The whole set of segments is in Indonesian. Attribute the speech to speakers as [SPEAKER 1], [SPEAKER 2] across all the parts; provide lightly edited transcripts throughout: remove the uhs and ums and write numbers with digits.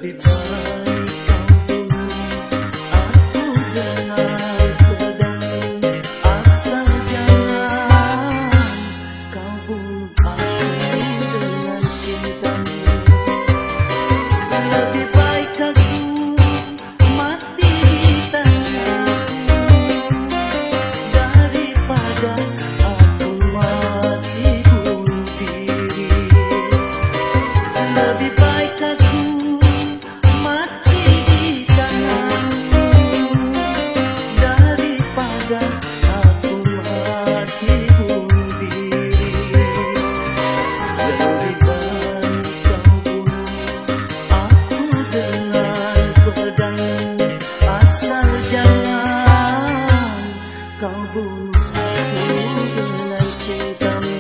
[SPEAKER 1] Lebih baik kau bunuh aku dengan pedang, asal jangan kau bunuh aku dengan cintamu. Lebih baik aku mati di tanganmu daripada aku mati bunuh diri. Lebih baik aku mati di tanganmu daripada aku mati bunuh diri. Lebih baik kau bunuh aku dengan pedang, asal jangan kau bunuh aku dengan cintamu.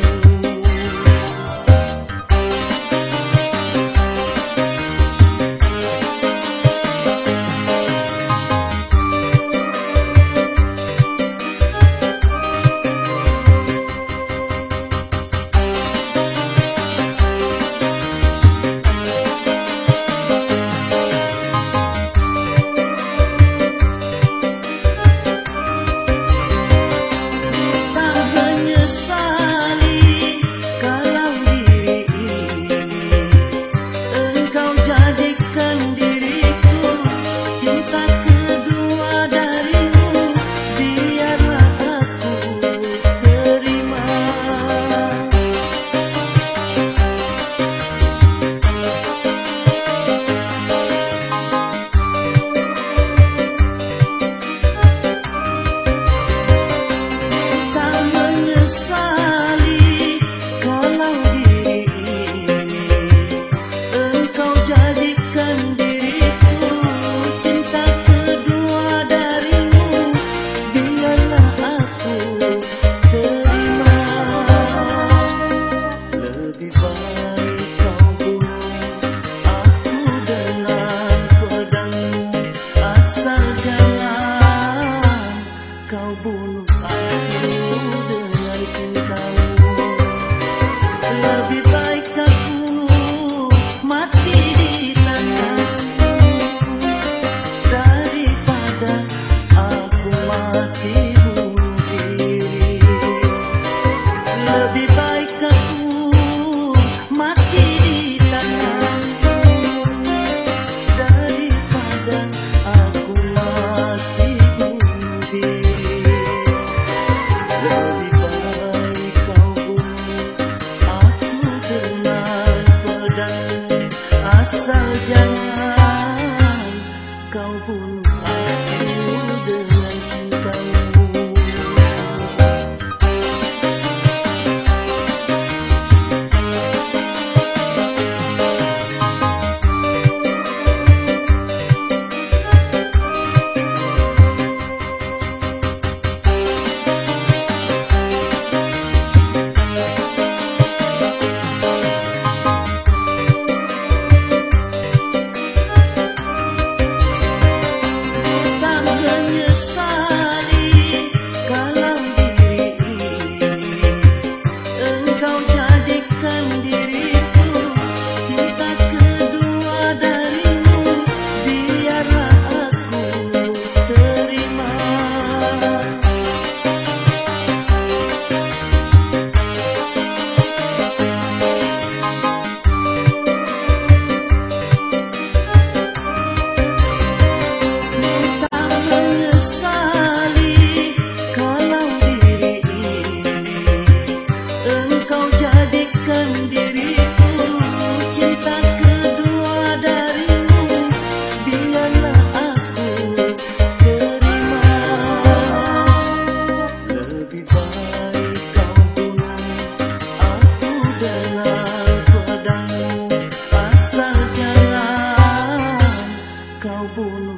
[SPEAKER 1] Kau bunuh aku dengan cintamu. Lebih baik aku mati di tanganmu daripada aku mati bunuh diri. Lebih baik aku mati di tanganmu daripada aku mati bunuh diri. Lebih baik kau bunuh aku dengan pedang, asal jangan kau bunuh aku dengan cintamu. Kau bunuh